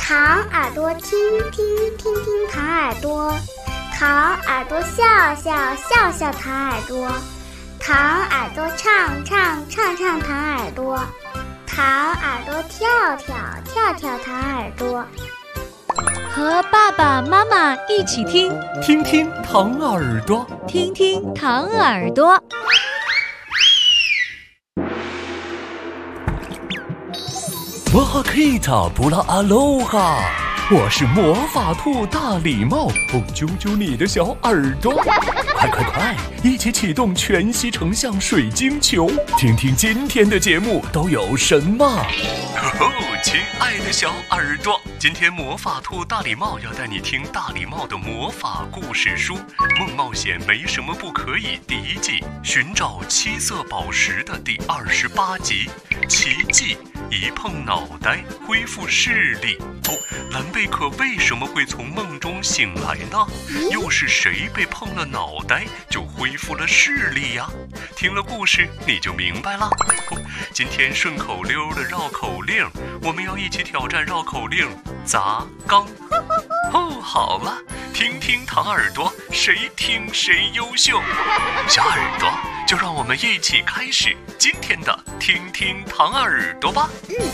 糖耳朵听听听听糖耳朵，糖耳朵笑笑笑笑糖耳朵，糖耳朵唱唱唱唱糖耳朵，糖耳朵跳跳跳跳糖耳朵。 和爸爸妈妈一起听， 听听糖耳朵， 听听糖耳朵。 摩哈克塔布拉阿罗哈，我是魔法兔大礼帽，揪揪你的小耳朵，快快快，一起启动全息成像水晶球，听听今天的节目都有什么。亲爱的小耳朵，今天魔法兔大礼帽要带你听大礼帽的魔法故事书《梦冒险没什么不可以》第1季寻找7色宝石的第28集奇迹，一碰脑袋恢复视力。蓝贝可为什么会从梦中醒来呢？又是谁被碰了脑袋就恢复了视力呀？听了故事你就明白了。今天顺口溜的绕口令，我们要一起挑战绕口令砸缸。好了，听听糖耳朵，谁听谁优秀。小耳朵，就让我们一起开始今天的听听糖耳朵吧。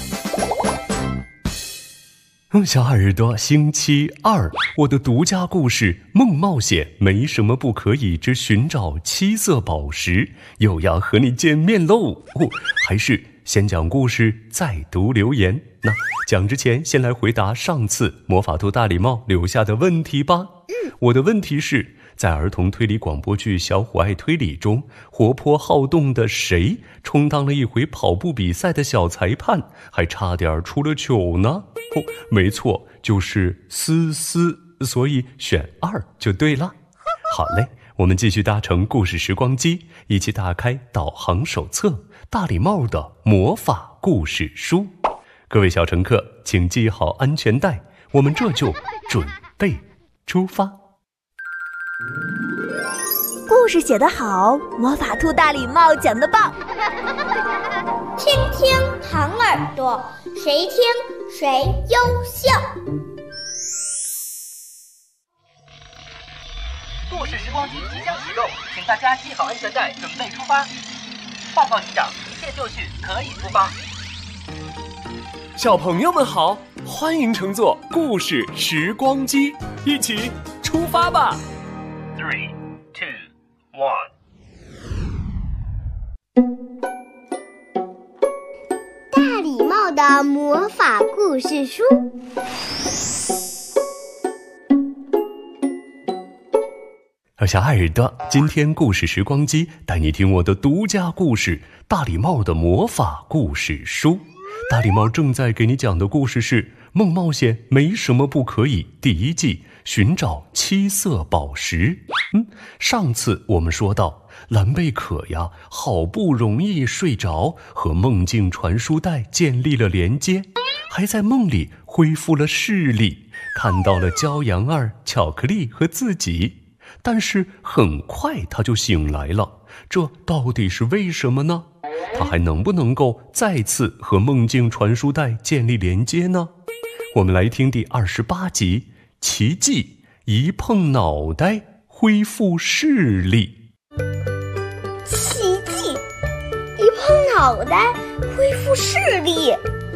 小耳朵，星期2，我的独家故事《梦冒险没什么不可以之寻找7色宝石》又要和你见面喽。还是先讲故事再读留言。那讲之前先来回答上次魔法兔大礼帽留下的问题吧。我的问题是，在儿童推理广播剧《小虎爱推理》中，活泼好动的谁充当了一回跑步比赛的小裁判，还差点出了糗呢？没错，就是思思，所以选2就对了。好嘞，我们继续搭乘故事时光机，一起打开导航手册大礼帽的魔法故事书。各位小乘客，请系好安全带，我们这就准备出发。 故事写得好，魔法兔大礼帽讲得棒。 听听糖耳朵，谁听谁优秀。 故事时光机即将启动，请大家系好安全带，准备出发。报告机长，一切就绪，可以出发。 小朋友们好，欢迎乘坐故事时光机，一起出发吧。 3、2、1。 大礼帽的魔法故事书。 小耳朵，今天故事时光机带你听我的独家故事大礼帽的魔法故事书。大礼帽正在给你讲的故事是《梦冒险没什么不可以》第1季寻找7色宝石。上次我们说到，蓝贝可呀好不容易睡着，和梦境传输带建立了连接，还在梦里恢复了视力，看到了骄阳儿、巧克力和自己。但是很快他就醒来了，这到底是为什么呢？他还能不能够再次和梦境传输带建立连接呢？我们来听第28集奇迹，一碰脑袋恢复视力。 奇迹，一碰脑袋恢复视力。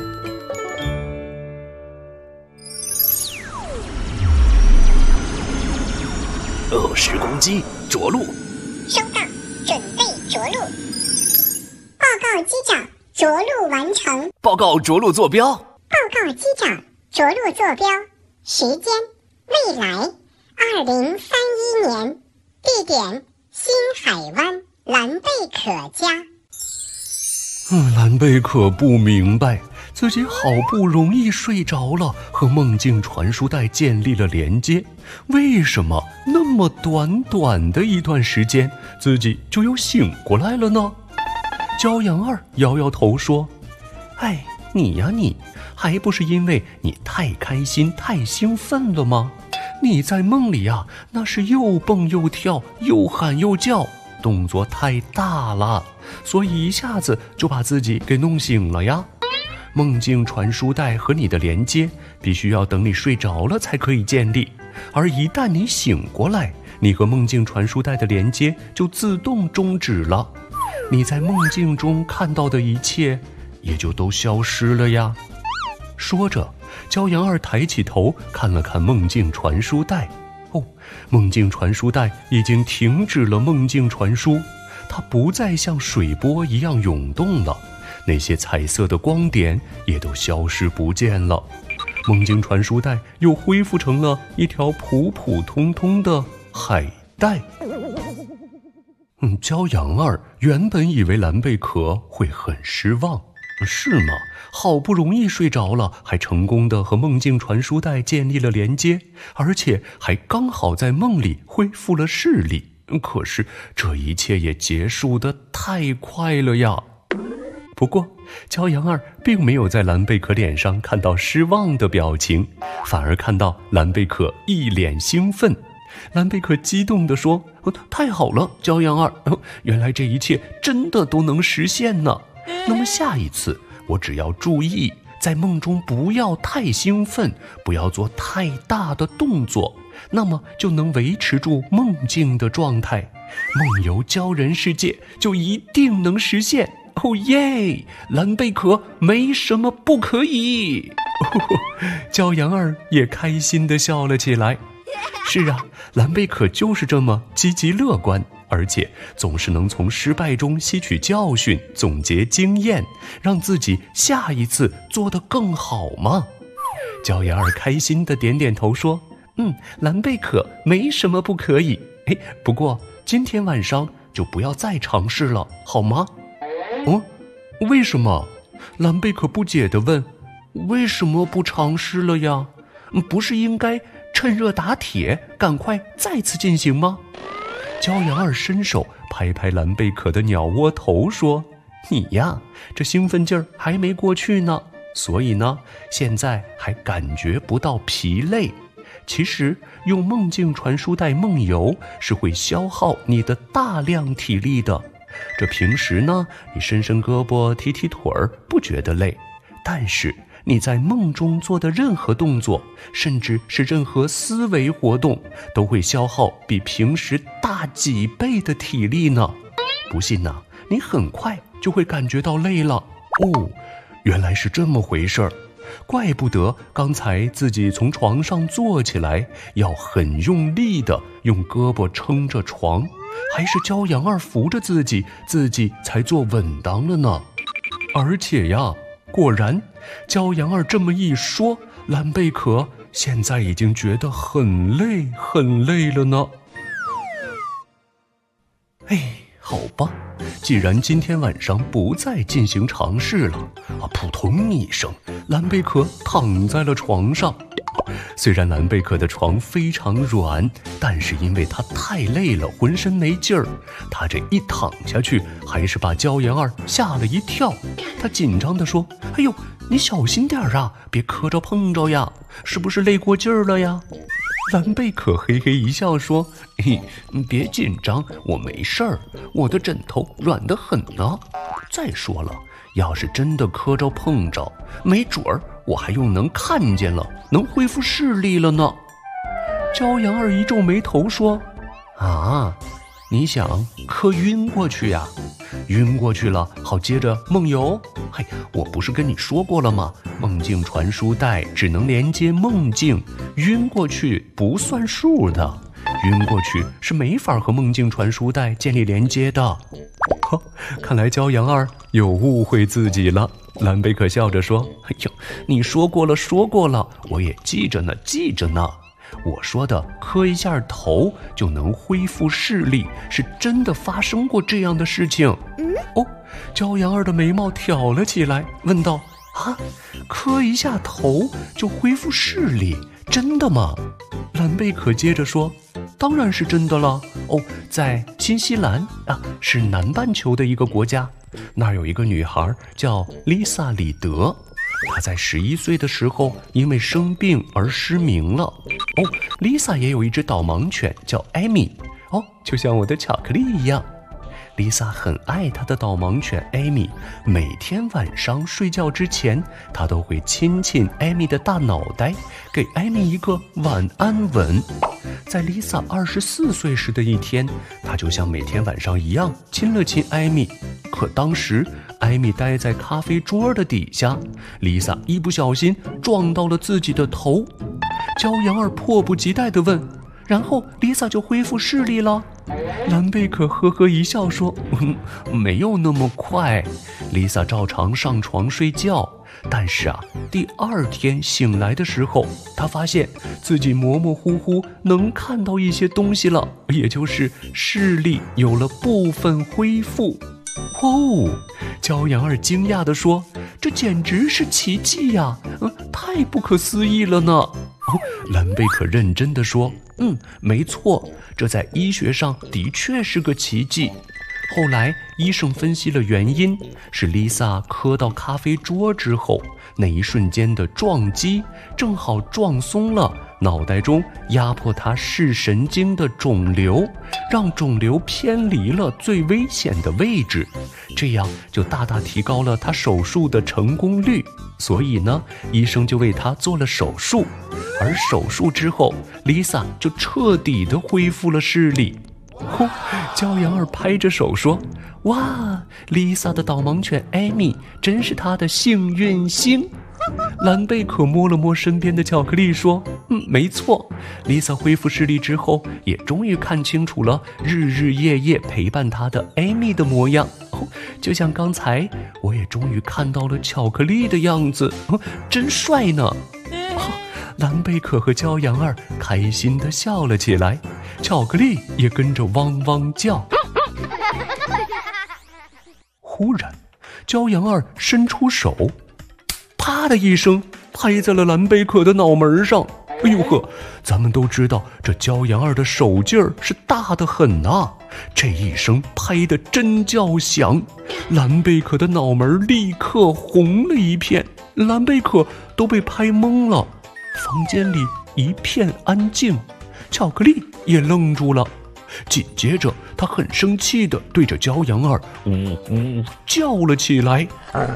时光机着陆。 收到，准备着陆。报告机长，着陆完成。 报告着陆坐标。 报告机长，着陆坐标。时间：未来，2031年。地点：新海湾蓝贝可家。 蓝贝可不明白，自己好不容易睡着了，和梦境传输带建立了连接，为什么那么短短的一段时间，自己就又醒过来了呢？骄阳儿摇摇头说：你呀你，还不是因为你太开心太兴奋了吗？你在梦里啊，那是又蹦又跳又喊又叫，动作太大了，所以一下子就把自己给弄醒了呀。梦境传输带和你的连接必须要等你睡着了才可以建立，而一旦你醒过来，你和梦境传输带的连接就自动终止了，你在梦境中看到的一切也就都消失了呀。说着，骄阳二抬起头看了看梦境传输带，梦境传输带已经停止了梦境传输，它不再像水波一样涌动了，那些彩色的光点也都消失不见了，梦境传输带又恢复成了一条普普通通的海带。骄阳二原本以为蓝贝壳会很失望，是吗？好不容易睡着了，还成功的和梦境传输带建立了连接，而且还刚好在梦里恢复了视力。可是这一切也结束得太快了呀。不过骄阳二并没有在蓝贝壳脸上看到失望的表情，反而看到蓝贝壳一脸兴奋。蓝贝壳激动地说，太好了，骄阳二，原来这一切真的都能实现呢。那么下一次我只要注意在梦中不要太兴奋，不要做太大的动作，那么就能维持住梦境的状态，梦游鲛人世界就一定能实现。耶！蓝贝壳没什么不可以。骄阳二也开心地笑了起来。是啊，蓝贝壳就是这么积极乐观，而且总是能从失败中吸取教训，总结经验，让自己下一次做得更好嘛。骄阳二开心地点点头说，蓝贝壳没什么不可以。不过今天晚上就不要再尝试了，好吗？为什么？蓝贝壳不解地问，为什么不尝试了呀？不是应该趁热打铁，赶快再次进行吗？骄阳二伸手拍拍蓝贝壳的鸟窝头说，你呀，这兴奋劲儿还没过去呢，所以呢，现在还感觉不到疲累。其实用梦境传输带梦游是会消耗你的大量体力的，这平时呢，你伸伸胳膊提提腿儿不觉得累，但是你在梦中做的任何动作，甚至是任何思维活动，都会消耗比平时大几倍的体力呢。不信呢，你很快就会感觉到累了。原来是这么回事儿，怪不得刚才自己从床上坐起来要很用力的用胳膊撑着床，还是骄阳二扶着自己才坐稳当了呢。而且呀，果然骄阳二这么一说，蓝贝壳现在已经觉得很累很累了呢。好吧，既然今天晚上不再进行尝试了，扑通一声，蓝贝壳躺在了床上。虽然蓝贝壳的床非常软，但是因为他太累了，浑身没劲儿，他这一躺下去，还是把骄阳二吓了一跳。他紧张地说，你小心点啊，别磕着碰着呀，是不是累过劲儿了呀？蓝贝壳嘿嘿一笑说，别紧张，我没事儿，我的枕头软得很呢。再说了，要是真的磕着碰着，没准儿我还用能看见了，能恢复视力了呢。骄阳二一皱眉头说，你想磕晕过去呀？晕过去了好接着梦游？我不是跟你说过了吗？梦境传输带只能连接梦境，晕过去不算数的，晕过去是没法和梦境传输带建立连接的。看来骄阳二又误会自己了。蓝贝壳笑着说，你说过了，我也记着呢。我说的磕一下头就能恢复视力，是真的发生过这样的事情。骄阳二的眉毛挑了起来，问道，磕一下头就恢复视力，真的吗？蓝贝壳接着说，当然是真的了。在新西兰是南半球的一个国家，那儿有一个女孩叫丽萨里德，她在11岁的时候因为生病而失明了。丽萨也有一只导盲犬叫艾米，就像我的巧克力一样。 Lisa 很爱她的导盲犬艾米，每天晚上睡觉之前，她都会亲亲艾米的大脑袋，给艾米一个晚安吻。在 Lisa 24岁时的一天，她就像每天晚上一样亲了亲艾米。可当时艾米待在咖啡桌的底下， Lisa 一不小心撞到了自己的头。焦羊儿迫不及待地问，然后 Lisa 就恢复视力了。蓝贝可呵呵一笑说，没有那么快。 Lisa 照常上床睡觉，但是第二天醒来的时候，她发现自己模模糊糊能看到一些东西了，也就是视力有了部分恢复。哦，焦羊儿惊讶地说，这简直是奇迹呀，太不可思议了呢。蓝贝可认真地说，没错，这在医学上的确是个奇迹。后来医生分析了原因，是 Lisa 磕到咖啡桌之后，那一瞬间的撞击正好撞松了脑袋中压迫她视神经的肿瘤，让肿瘤偏离了最危险的位置，这样就大大提高了她手术的成功率。所以呢，医生就为她做了手术，而手术之后 Lisa 就彻底的恢复了视力。焦羊儿拍着手说，哇， Lisa 的导盲犬艾米真是她的幸运星。蓝贝可摸了摸身边的巧克力说，没错， Lisa 恢复视力之后，也终于看清楚了日日夜夜陪伴她的艾米的模样，就像刚才我也终于看到了巧克力的样子，真帅呢。蓝贝可和焦羊儿开心地笑了起来，巧克力也跟着汪汪叫。忽然，焦羊儿伸出手，啪的一声拍在了蓝贝可的脑门上。哎呦呵，咱们都知道这焦羊儿的手劲儿是大得很呐，这一声拍得真叫响，蓝贝可的脑门立刻红了一片，蓝贝可都被拍懵了。房间里一片安静，巧克力也愣住了。紧接着他很生气地对着焦羊儿呜呜叫了起来。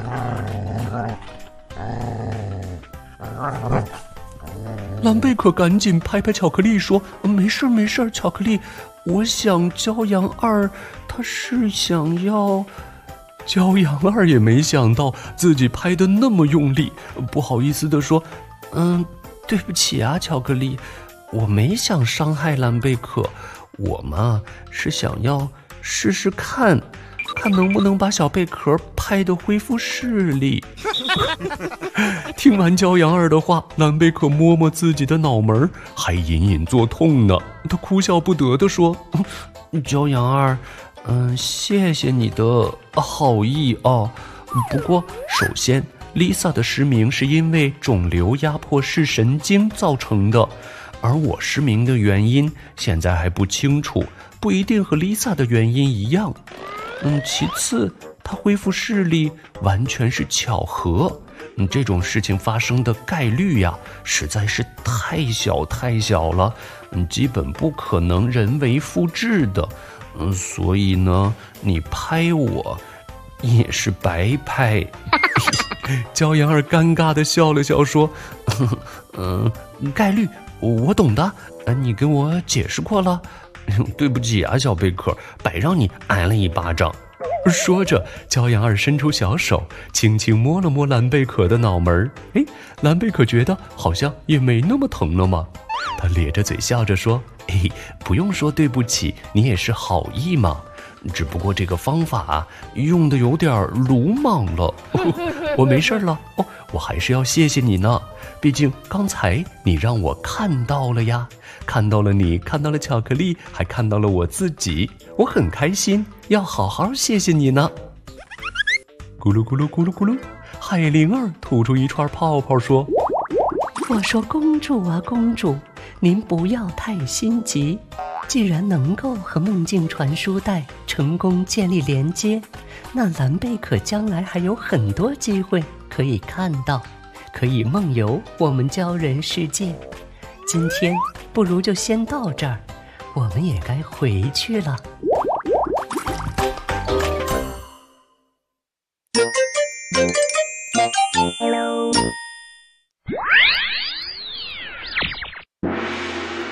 蓝贝可赶紧拍拍巧克力说，没事没事，巧克力，我想焦羊儿他是想要。焦羊儿也没想到自己拍得那么用力，不好意思地说，对不起啊，巧克力，我没想伤害蓝贝可，我嘛是想要试试看能不能把小贝壳拍得恢复视力。听完焦羊儿的话，蓝贝可摸摸自己的脑门，还隐隐作痛呢。他哭笑不得地说，焦羊儿，谢谢你的好意啊，不过首先Lisa 的失明是因为肿瘤压迫视神经造成的，而我失明的原因现在还不清楚，不一定和 Lisa 的原因一样。其次，她恢复视力完全是巧合，这种事情发生的概率呀，实在是太小了，基本不可能人为复制的。所以呢，你拍我也是白拍。焦羊儿尴尬地笑了笑说，概率我懂的，你跟我解释过了。对不起啊，小贝壳，白让你挨了一巴掌。说着，焦羊儿伸出小手，轻轻摸了摸蓝贝壳的脑门。蓝贝壳觉得好像也没那么疼了嘛。他咧着嘴笑着说，不用说对不起，你也是好意嘛。只不过这个方法用的有点鲁莽了。我没事了，我还是要谢谢你呢，毕竟刚才你让我看到了呀，看到了你，看到了巧克力，还看到了我自己，我很开心，要好好谢谢你呢。咕噜咕噜咕噜咕噜，海灵儿吐出一串泡泡说， 我说公主啊公主，您不要太心急，既然能够和梦境传输带成功建立连接，那蓝贝可将来还有很多机会可以看到，可以梦游我们鲛人世界。今天不如就先到这儿，我们也该回去了。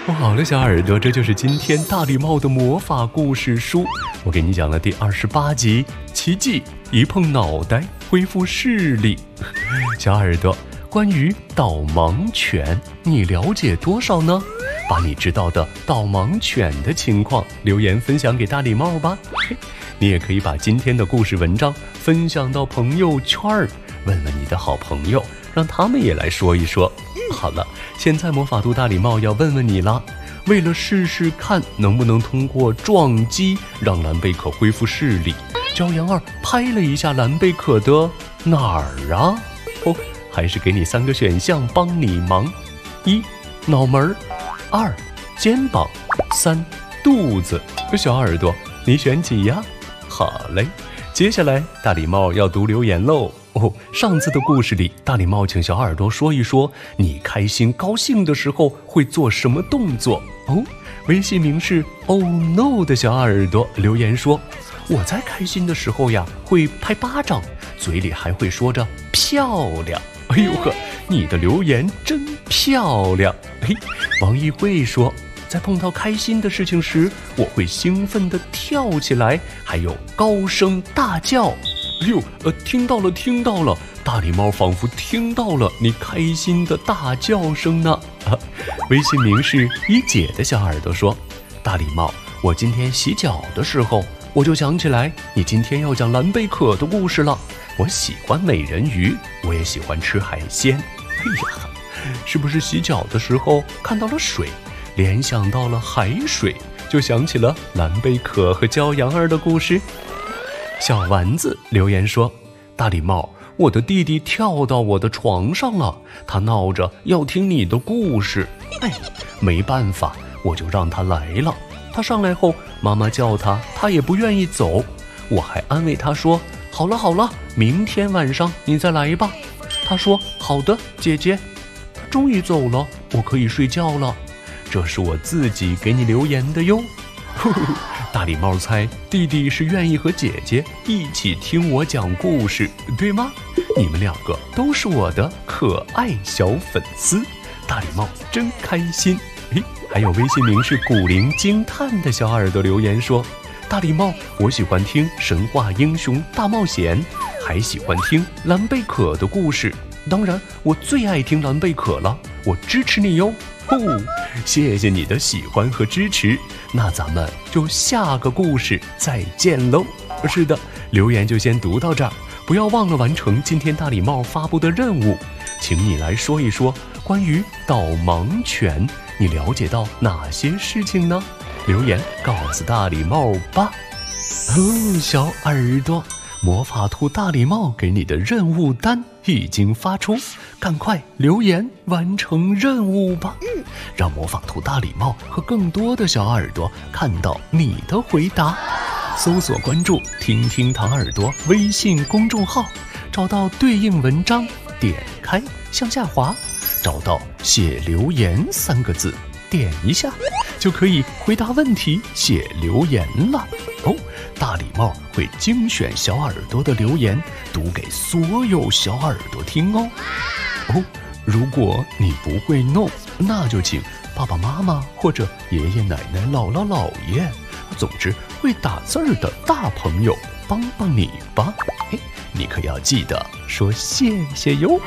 好了，小耳朵，这就是今天大礼帽的魔法故事书。我给你讲了第28集，奇迹一碰脑袋恢复视力。小耳朵，关于导盲犬，你了解多少呢？把你知道的导盲犬的情况留言分享给大礼帽吧。你也可以把今天的故事文章分享到朋友圈，问问你的好朋友，让他们也来说一说。好了，现在魔法兔大礼帽要问问你了，为了试试看能不能通过撞击让蓝贝可恢复视力，骄阳儿拍了一下蓝贝可的哪儿啊？还是给你3个选项帮你忙：1. 脑门，2. 肩膀，3. 肚子。小耳朵，你选几呀？好嘞，接下来大礼帽要读留言喽。上次的故事里，大礼帽请小耳朵说一说你开心高兴的时候会做什么动作哦。微信名是 Oh No 的小耳朵留言说，我在开心的时候呀会拍巴掌，嘴里还会说着漂亮。哎呦呵，你的留言真漂亮。王一慧说，在碰到开心的事情时，我会兴奋地跳起来，还有高声大叫。听到了，大礼帽仿佛听到了你开心的大叫声呢。微信名是一姐的小耳朵说，大礼帽，我今天洗脚的时候，我就想起来你今天要讲蓝贝可的故事了。我喜欢美人鱼，我也喜欢吃海鲜。是不是洗脚的时候看到了水，联想到了海水，就想起了蓝贝可和骄阳儿的故事？小丸子留言说，大礼帽，我的弟弟跳到我的床上了，他闹着要听你的故事。没办法，我就让他来了。他上来后，妈妈叫他，他也不愿意走。我还安慰他说，好了，明天晚上你再来吧。他说，好的，姐姐。他终于走了，我可以睡觉了。这是我自己给你留言的哟。大礼帽猜弟弟是愿意和姐姐一起听我讲故事，对吗？你们2个都是我的可爱小粉丝，大礼帽真开心。还有微信名是古灵惊叹的小耳朵留言说，大礼帽，我喜欢听神话英雄大冒险，还喜欢听蓝贝可的故事，当然我最爱听蓝贝可了，我支持你哟。谢谢你的喜欢和支持，那咱们就下个故事再见喽。是的，留言就先读到这儿，不要忘了完成今天大礼帽发布的任务，请你来说一说关于导盲犬，你了解到哪些事情呢？留言告诉大礼帽吧。小耳朵，魔法兔大礼帽给你的任务单已经发出，赶快留言完成任务吧。让魔法兔大礼帽和更多的小耳朵看到你的回答。搜索关注听听糖耳朵微信公众号，找到对应文章，点开向下滑，找到写留言3个字，点一下就可以回答问题写留言了。大礼帽会精选小耳朵的留言，读给所有小耳朵听哦。如果你不会弄，那就请爸爸妈妈或者爷爷奶奶、姥姥姥爷，总之会打字儿的大朋友帮帮你吧。你可要记得说谢谢哟。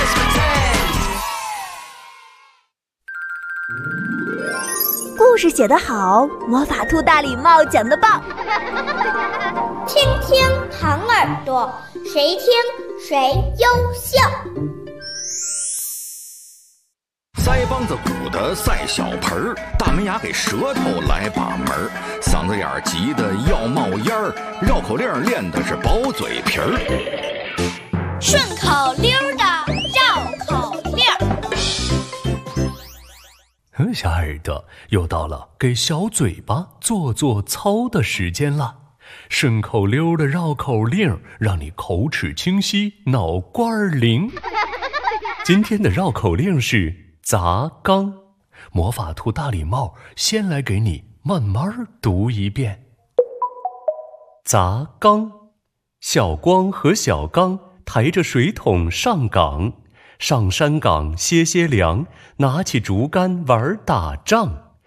故事写得好，魔法兔大礼帽讲得棒。 听听糖耳朵，谁听谁优秀。 腮帮子鼓的赛小盆儿，大门牙给舌头来把门儿，嗓子眼儿急得要冒烟儿，绕口令练的是薄嘴皮儿。 顺口溜的绕口令。 小耳朵，又到了给小嘴巴做做操的时间了。顺口溜的绕口令，让你口齿清晰，脑瓜灵。今天的绕口令是砸缸，魔法兔大礼帽先来给你慢慢读一遍。砸缸，小光和小刚抬着水桶上岗，上山岗歇歇凉，拿起竹竿玩打仗。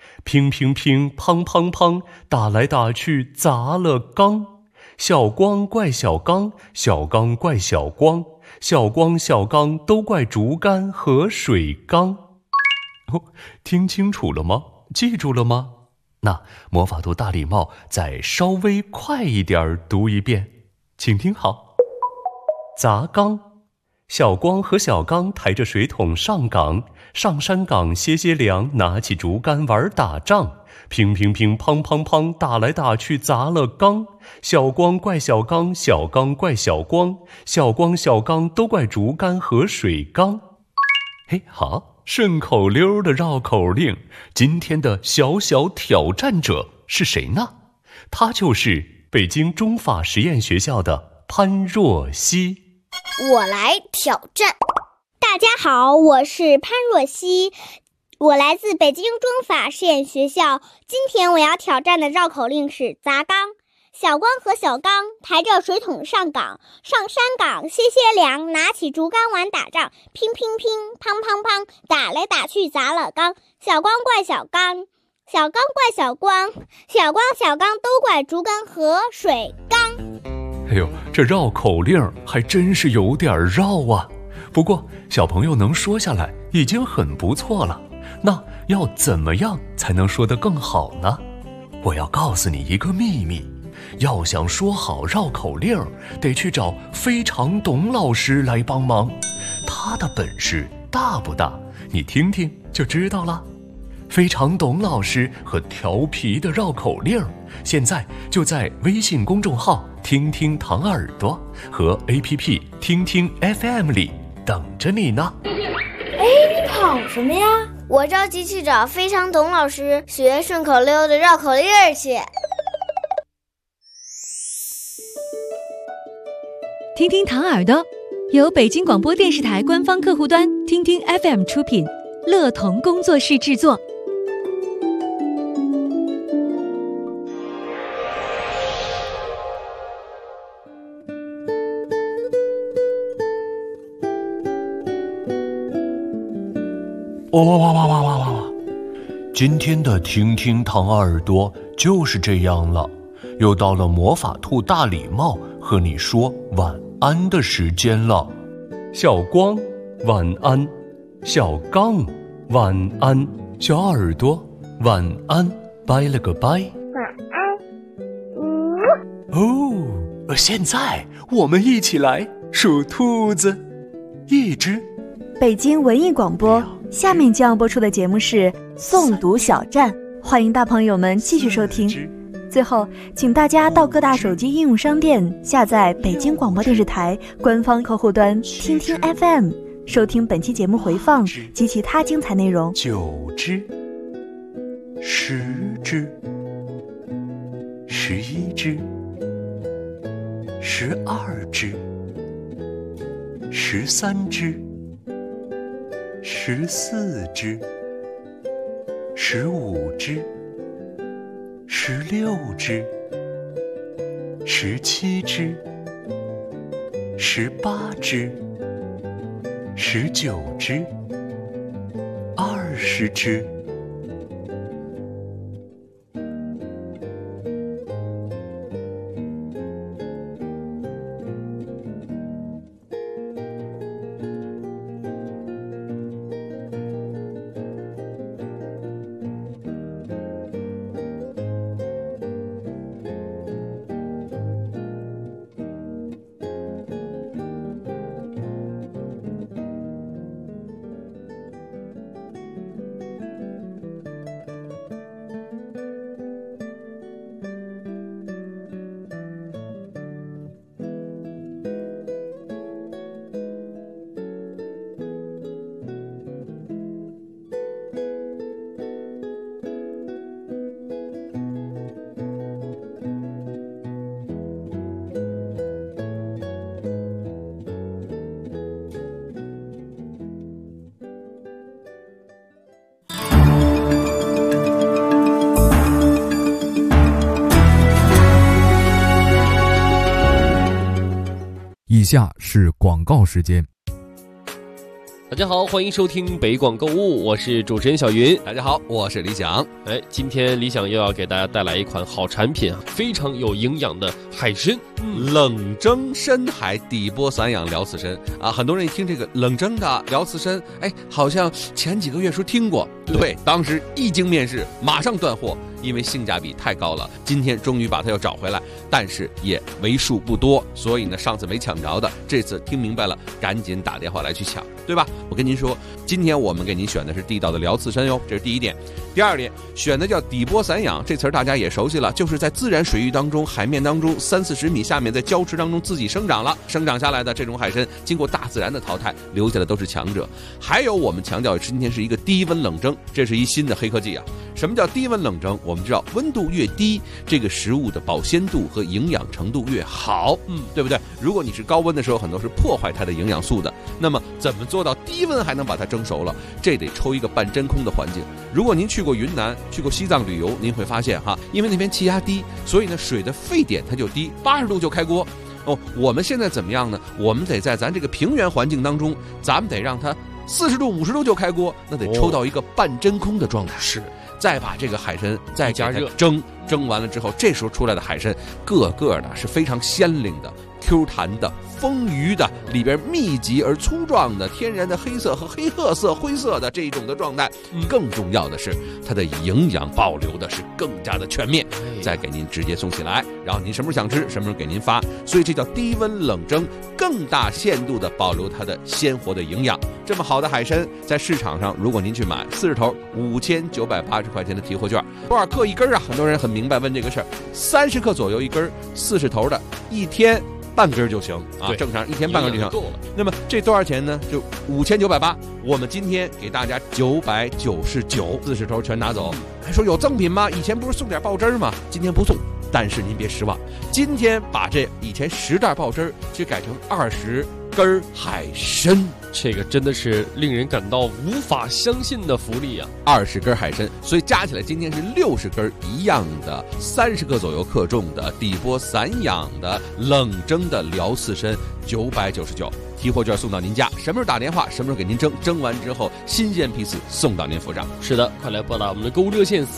乒乒乒，乓乓乓，打来打去砸了缸。小光怪小刚，小刚怪小光，小光小刚都怪竹竿和水缸。听清楚了吗？记住了吗？那魔法兔大礼帽再稍微快一点读一遍，请听好。砸缸，小光和小刚抬着水桶上岗，上山岗歇歇凉，拿起竹竿玩打仗。乒乒乒，乓乓乓，打来打去砸了缸。小光怪小刚，小刚怪小光，小光小刚都怪竹竿和水缸。好，顺口溜的绕口令，今天的小小挑战者是谁呢？他就是北京中法实验学校的潘若曦。 我来挑战。大家好，我是潘若曦，我来自北京中法实验学校。今天我要挑战的绕口令是砸缸。小光和小刚抬着水桶上岗，上山岗歇歇凉，拿起竹竿玩打仗。乒乒乒，乓乓乓，打来打去砸了缸。小光怪小刚，小刚怪小光，小光小刚都怪竹竿和水缸。 这绕口令还真是有点绕啊。不过小朋友能说下来已经很不错了。那要怎么样才能说得更好呢？我要告诉你一个秘密，要想说好绕口令，得去找非常董老师来帮忙。他的本事大不大？你听听就知道了。非常董老师和调皮的绕口令，现在就在微信公众号听听糖耳朵和 APP 听听 FM 里等着你呢。 你跑什么呀？我着急去找非常董老师学顺口溜的绕口令去。 听听糖耳朵由北京广播电视台官方客户端听听 FM 出品，乐童工作室制作。 哇！今天的听听糖耳朵就是这样了，又到了魔法兔大礼帽和你说晚安的时间了。小光晚安，小刚晚安，小耳朵晚安，拜了个拜。 晚安。现在我们一起来数兔子。一只。 北京文艺广播，下面将要播出的节目是诵读小站，欢迎大朋友们继续收听。最后，请大家到各大手机应用商店下载北京广播电视台官方客户端听听 FM， 收听本期节目回放及其他精彩内容。 9只10只11只12只13只14只15只16只17只18只19只20只。 以下是广告时间。 大家好，欢迎收听北广购物，我是主持人小云。 大家好，我是李想。 今天李想又要给大家带来一款好产品，非常有营养的海参， 冷蒸深海底波散养辽刺参啊！很多人一听这个冷蒸的辽刺参，好像前几个月时候听过，对，当时一经面世，马上断货，因为性价比太高了。今天终于把它又找回来，但是也为数不多，所以呢，上次没抢着的，这次听明白了，赶紧打电话来去抢，对吧？我跟您说，今天我们给您选的是地道的辽刺参哟，这是第一点。第二点，选的叫底波散养，这词儿大家也熟悉了，就是在自然水域当中、海面当中30-40米下面，在礁池当中自己生长了，生长下来的这种海参，经过大自然的淘汰，留下的都是强者。还有我们强调今天是一个低温冷蒸，这是一新的黑科技啊。什么叫低温冷蒸？我们知道温度越低，这个食物的保鲜度和营养程度越好，对不对？如果你是高温的时候，很多是破坏它的营养素的。那么怎么做到低温还能把它蒸熟了？这得抽一个半真空的环境。如果您去过云南、去过西藏旅游，您会发现因为那边气压低，所以呢水的沸点它就低，80度就开锅。我们现在怎么样呢？我们得在咱这个平原环境当中，咱们得让它40度、50度就开锅，那得抽到一个半真空的状态。 是。 再把这个海参再加热蒸完了之后，这时候出来的海参个个的是非常鲜灵的、Q 弹的、丰腴的，里边密集而粗壮的天然的黑色和黑褐色、灰色的这种的状态。更重要的是，它的营养保留的是更加的全面，再给您直接送起来，然后您什么时候想吃，什么时候给您发。所以这叫低温冷蒸，更大限度的保留它的鲜活的营养。这么好的海参，在市场上如果您去买40头，5980块钱的提货券，多少克一根啊？很多人很明白问这个事儿，30克左右一根，40头的，一天半根就行啊，正常一天半根就行。那么这多少钱呢？就5980，我们今天给大家999，40头全拿走。还说有赠品吗？以前不是送点爆汁吗？今天不送，但是您别失望，今天把这以前10袋爆汁去改成20根海参， 这个真的是令人感到无法相信的福利啊 ！20根海参，所以加起来今天是60根一样的，30克左右克重的底波散养的冷蒸的辽刺参，999。提货券送到您家，什么时候打电话，什么时候给您蒸，蒸完之后新鲜批次送到您府上。 是的，快来拨打我们的购物热线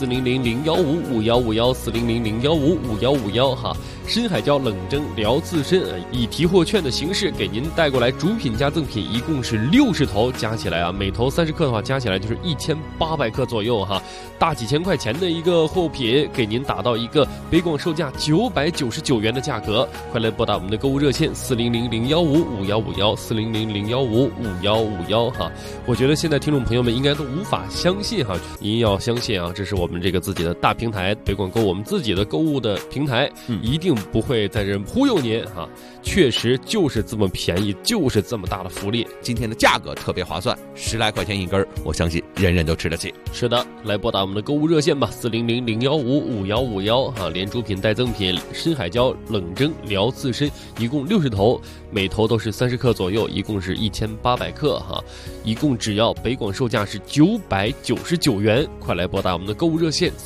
400-015-5151，400-015-5151哈。深海椒冷蒸辽刺参，以提货券的形式给您带过来，主品加赠品一共是60头，加起来啊，每头30克的话，加起来就是1800克左右哈，大几千块钱的一个货品，给您打到一个北广售价999元的价格。快来拨打我们的购物热线400-015-5151，400-015-5151哈。我觉得现在听众朋友们应该都无法相信哈，您要相信啊，这是我们这个自己的大平台北广购，我们自己的购物的平台，一定不会在这忽悠您哈，确实就是这么便宜，就是这么大的福利。 今天的价格特别划算，10来块钱一根，我相信人人都吃得起。 是的，来拨打我们的购物热线吧，400-015-5151哈，连主品带赠品，深海椒冷蒸辽刺参一共60头，每头都是30克左右，一共是1800克哈，一共只要北广售价是999元。快来拨打我们的购物热线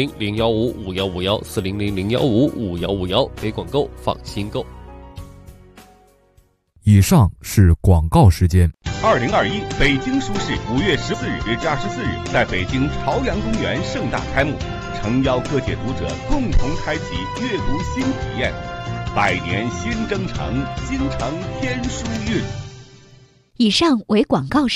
400-015-5151，400-015-5151，北广购，放心购。 以上是广告时间。 2021北京书市5月14日至24日在北京朝阳公园盛大开幕，诚邀各界读者共同开启阅读新体验。百年新征程，京城天书韵。 以上为广告时